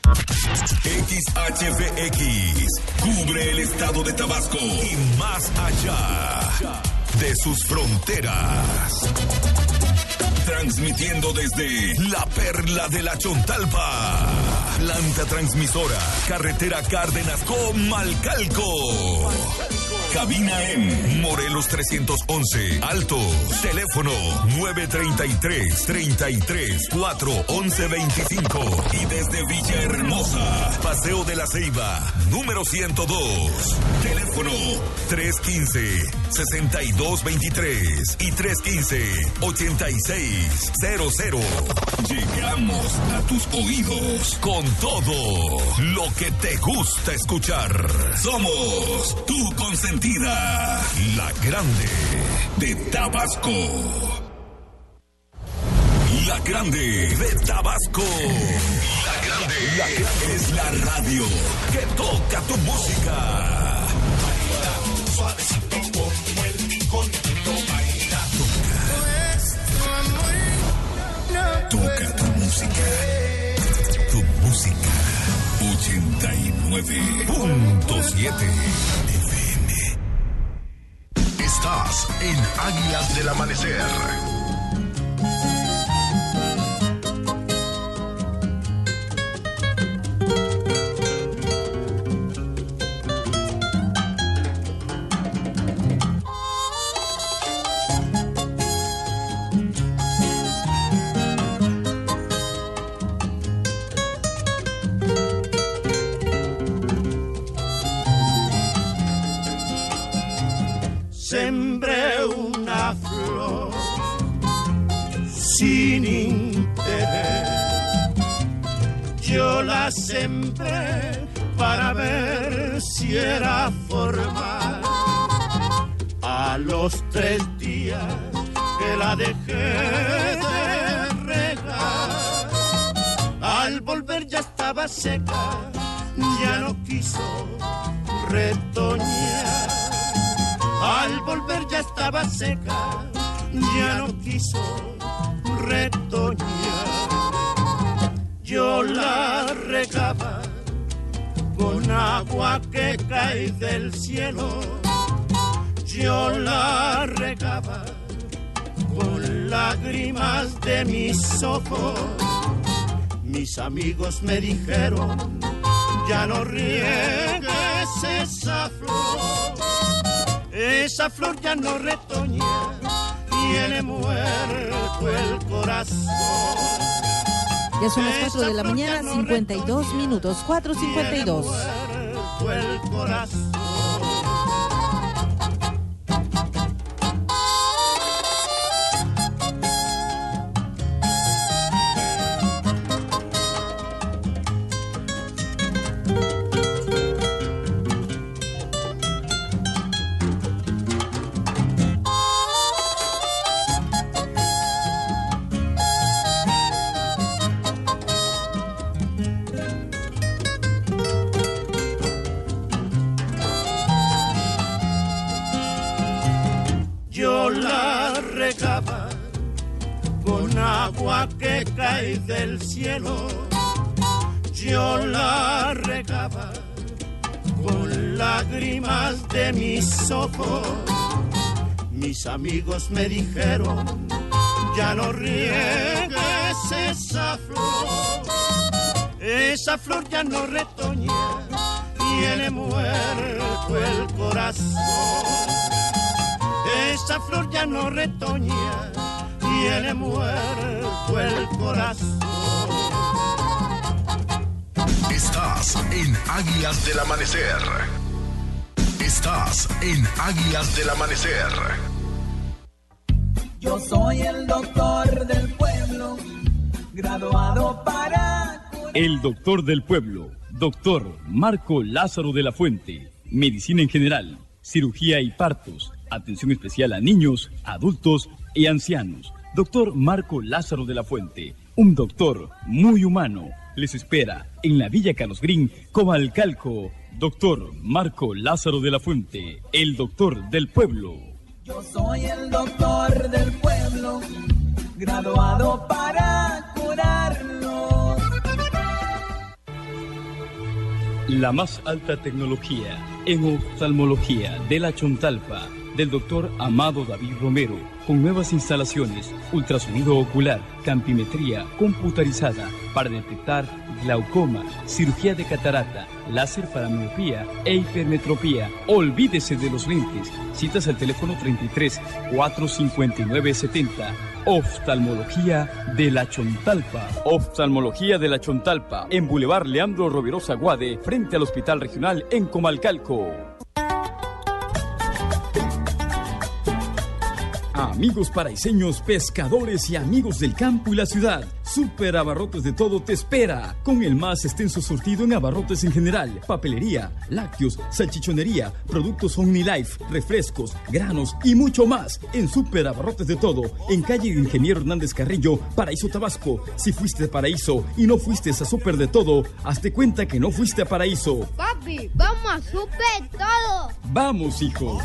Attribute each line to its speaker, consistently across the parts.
Speaker 1: XHVX cubre el estado de Tabasco y más allá de sus fronteras. Transmitiendo desde la Perla de la Chontalpa, planta transmisora, carretera Cárdenas con Malcalco. Cabina en Morelos 311, Altos, teléfono 933-33-411-25 y desde Villahermosa, Paseo de la Ceiba, número 102, teléfono 315-6223 y 315-8600. Llegamos a tus oídos con todo lo que te gusta escuchar. Somos tu consentida, la grande de Tabasco. La grande de Tabasco. La grande es la radio que toca tu música. Baila suavecito como el conjunto baila. Toca tu música. Tu música. 89.7 FM.
Speaker 2: Estás en Águilas del Amanecer.
Speaker 3: Sembré una flor sin interés. Yo la sembré para ver si era formal. A los 3 días que la dejé de regar, al volver ya estaba seca, ya no quiso retoñar. Al volver ya estaba seca, ya no quiso retoñar. Yo la regaba con agua que cae del cielo. Yo la regaba con lágrimas de mis ojos. Mis amigos me dijeron, ya no riegues esa flor. Esa flor ya no retoña, tiene muerto el corazón.
Speaker 4: Ya son las 4 de la mañana, 52 minutos, 4:52.
Speaker 3: Tiene muerto el corazón. Yo la regaba con agua que cae del cielo. Yo la regaba con lágrimas de mis ojos. Mis amigos me dijeron, ya no riegues esa flor. Esa flor ya no retoña, tiene muerto el corazón. Esa flor ya no retoña, tiene muerto el corazón.
Speaker 2: Estás en Águilas del Amanecer. Estás en Águilas del Amanecer.
Speaker 5: Yo soy el doctor del pueblo, graduado para curar.
Speaker 6: El doctor del pueblo, doctor Marco Lázaro de la Fuente. Medicina en general, cirugía y partos. Atención especial a niños, adultos y ancianos. Doctor Marco Lázaro de la Fuente, un doctor muy humano. Les espera en la Villa Carlos Green, Comalcalco. Doctor Marco Lázaro de la Fuente, el doctor del pueblo.
Speaker 5: Yo soy el doctor del pueblo, graduado para curarlos.
Speaker 6: La más alta tecnología en oftalmología de la Chontalpa, del doctor Amado David Romero, con nuevas instalaciones, ultrasonido ocular, campimetría computarizada para detectar glaucoma, cirugía de catarata, láser para miopía e hipermetropía. Olvídese de los lentes. Citas al teléfono 33 459 70. Oftalmología de la Chontalpa. Oftalmología de la Chontalpa, en Boulevard Leandro Rovirosa Guade, frente al Hospital Regional en Comalcalco. Amigos paraiseños, pescadores y amigos del campo y la ciudad, Super Abarrotes de Todo te espera, con el más extenso surtido en abarrotes en general, papelería, lácteos, salchichonería, productos OmniLife, refrescos, granos y mucho más, en Super Abarrotes de Todo, en calle Ingeniero Hernández Carrillo, Paraíso, Tabasco. Si fuiste a Paraíso y no fuiste a Super de Todo, hazte cuenta que no fuiste a Paraíso.
Speaker 7: Papi, vamos a Super Todo.
Speaker 6: Vamos, hijo.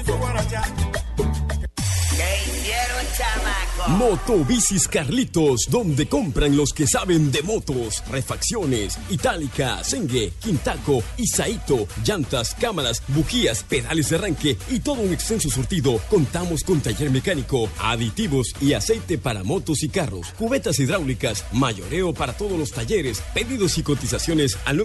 Speaker 8: ¿Qué hicieron, chamaco?
Speaker 9: Motobicis Carlitos, donde compran los que saben de motos, refacciones, Itálica, Sengue, Quintaco, Isaito, llantas, cámaras, bujías, pedales de arranque y todo un extenso surtido. Contamos con taller mecánico, aditivos y aceite para motos y carros, cubetas hidráulicas, mayoreo para todos los talleres. Pedidos y cotizaciones al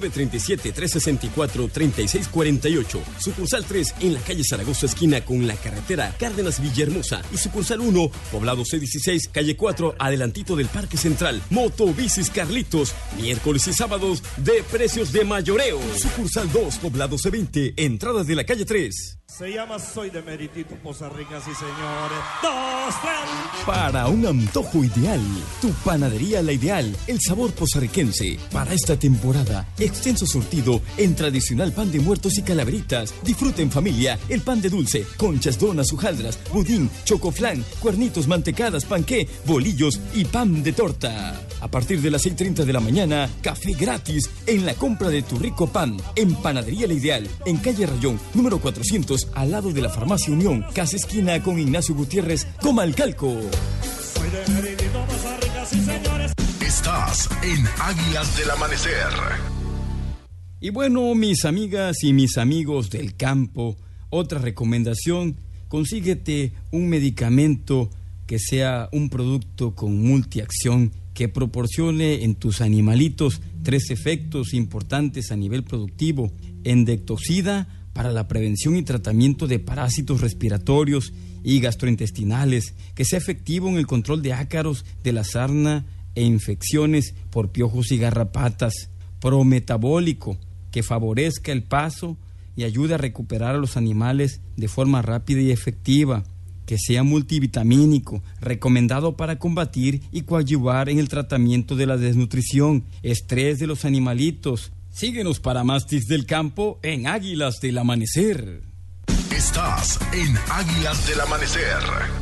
Speaker 9: 937-364-3648. Sucursal 3 en la calle Zaragoza, esquina con la carretera Cárdenas Villahermosa. Y sucursal 1, Poblado C16, calle 4, adelantito del Parque Central. Motobicis Carlitos, miércoles y sábados de precios de mayoreo. Sucursal 2, Poblado C20, entradas de la calle 3.
Speaker 3: Se llama Soy de Meritito, Poza Rica, sí señores. 2, 3.
Speaker 9: Para un antojo ideal, tu panadería La Ideal, el sabor pozarriquense. Para esta temporada, extenso surtido en tradicional pan de muertos y calaveritas. Disfruta en familia el pan de dulce, conchas, donas, hojaldras, budín, chocoflán, cuernitos, mantecadas, panqué, bolillos y pan de torta. A partir de las 6:30 de la mañana, café gratis en la compra de tu rico pan. En Panadería La Ideal, en calle Rayón, número 400, al lado de la Farmacia Unión, casa esquina con Ignacio Gutiérrez, Comalcalco.
Speaker 3: Soy de Meritito, Poza Rica, sí señores.
Speaker 2: Estás en Águilas del Amanecer.
Speaker 6: Y bueno, mis amigas y mis amigos del campo, otra recomendación: consíguete un medicamento que sea un producto con multiacción que proporcione en tus animalitos 3 efectos importantes a nivel productivo: endectoxida para la prevención y tratamiento de parásitos respiratorios y gastrointestinales, que sea efectivo en el control de ácaros de la sarna e infecciones por piojos y garrapatas; prometabólico, que favorezca el paso y ayude a recuperar a los animales de forma rápida y efectiva; que sea multivitamínico, recomendado para combatir y coadyuvar en el tratamiento de la desnutrición, estrés de los animalitos. Síguenos para más tips del campo en Águilas del Amanecer.
Speaker 2: Estás en Águilas del Amanecer.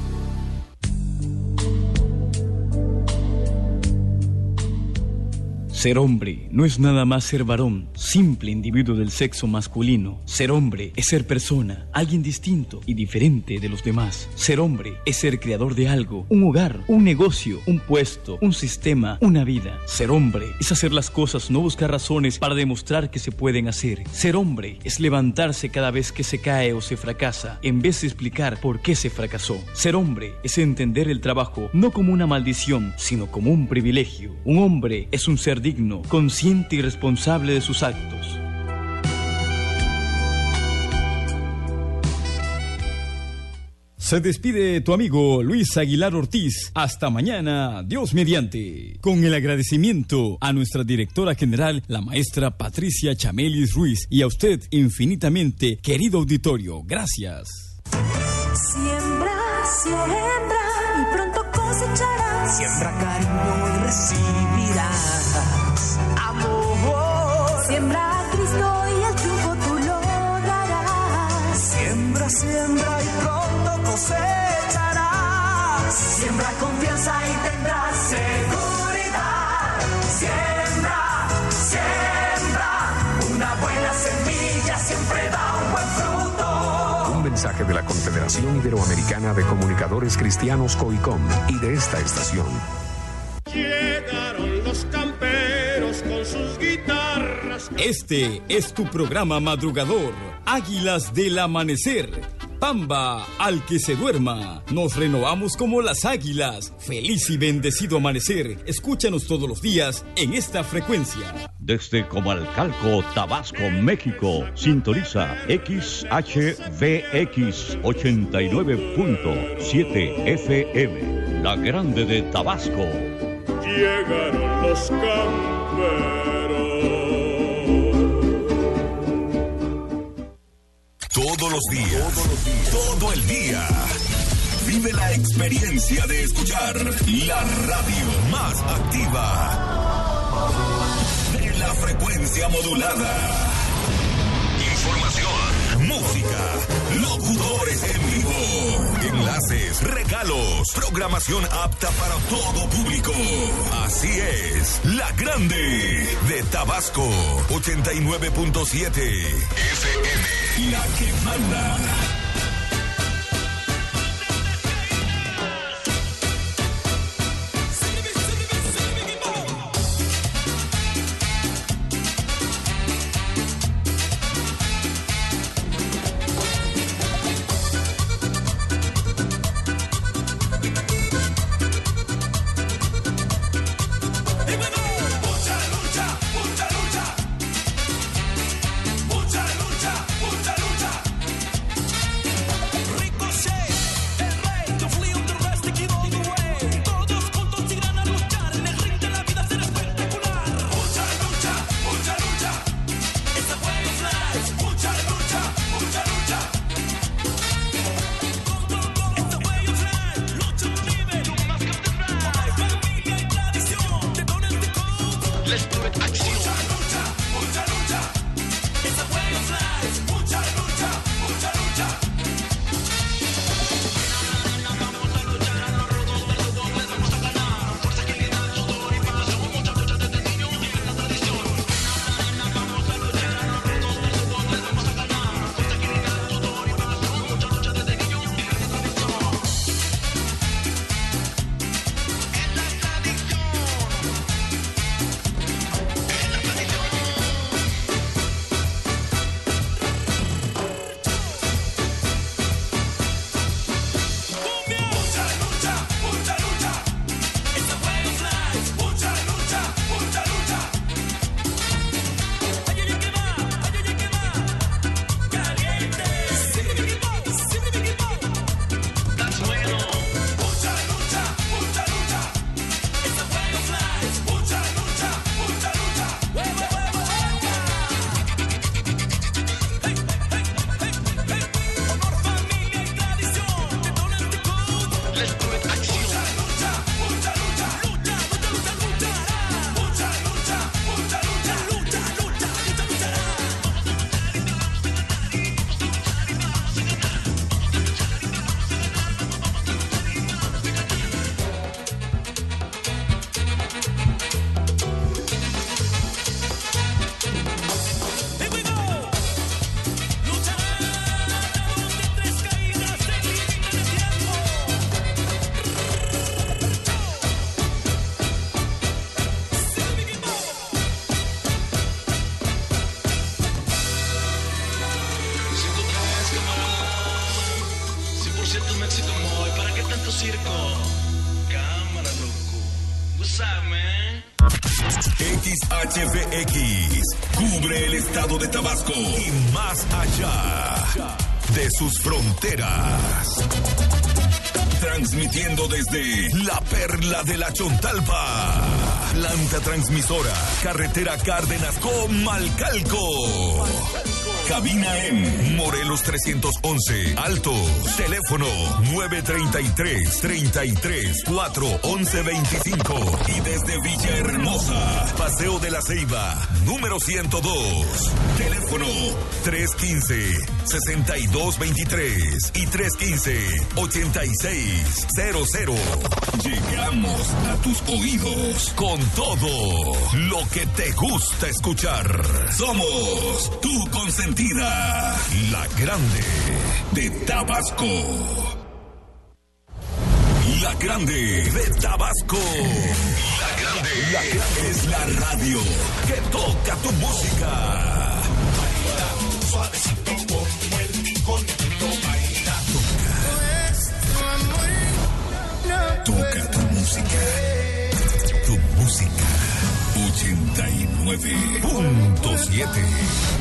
Speaker 6: Ser hombre no es nada más ser varón, simple individuo del sexo masculino. Ser hombre es ser persona, alguien distinto y diferente de los demás. Ser hombre es ser creador de algo, un hogar, un negocio, un puesto, un sistema, una vida. Ser hombre es hacer las cosas, no buscar razones para demostrar que se pueden hacer. Ser hombre es levantarse cada vez que se cae o se fracasa, en vez de explicar por qué se fracasó. Ser hombre es entender el trabajo no como una maldición, sino como un privilegio. Un hombre es un ser digno, consciente y responsable de sus actos. Se despide tu amigo Luis Aguilar Ortiz. Hasta mañana, Dios mediante. Con el agradecimiento a nuestra directora general, la maestra Patricia Chamelis Ruiz, y a usted infinitamente, querido auditorio. Gracias.
Speaker 10: Siembra, siembra y pronto cosecharás.
Speaker 5: Siembra cariño y recibirás amor.
Speaker 10: Siembra a Cristo y el triunfo tú lograrás.
Speaker 5: Siembra, siembra y pronto cosecharás. Siembra confianza y tendrás seguridad. Siembra, siembra, una buena semilla siempre da un buen fruto.
Speaker 11: Un mensaje de la Confederación Iberoamericana de Comunicadores Cristianos COICOM y de esta estación.
Speaker 3: Llegaron los camperos con sus guitarras.
Speaker 9: Este es tu programa madrugador, Águilas del Amanecer. Pamba al que se duerma. Nos renovamos como las águilas. Feliz y bendecido amanecer. Escúchanos todos los días en esta frecuencia.
Speaker 12: Desde Comalcalco, Tabasco, México, sintoniza XHVX 89.7 FM, la grande de Tabasco.
Speaker 13: Llegaron los camperos.
Speaker 1: Todos los días, todo el día. Vive la experiencia de escuchar la radio más activa de la frecuencia modulada. Información, música, locutores en vivo, enlaces, regalos, programación apta para todo público. Así es, la grande de Tabasco, 89.7 FM. La que manda. XHVX cubre el estado de Tabasco y más allá de sus fronteras. Transmitiendo desde la Perla de la Chontalpa, planta transmisora, carretera Cárdenas Comalcalco. Cabina en Morelos 311, Altos, teléfono 933-33-411-25 y desde Villahermosa, Paseo de la Ceiba, número 102, teléfono 315-6223 y 315-8600. Llegamos a tus oídos con todo lo que te gusta escuchar. Somos tu consentida, la grande de Tabasco. La grande de Tabasco. La grande La Grande es la radio que toca tu música. Baila suavecito como el conjunto. Baila, toca tu música. Tu música 89.7.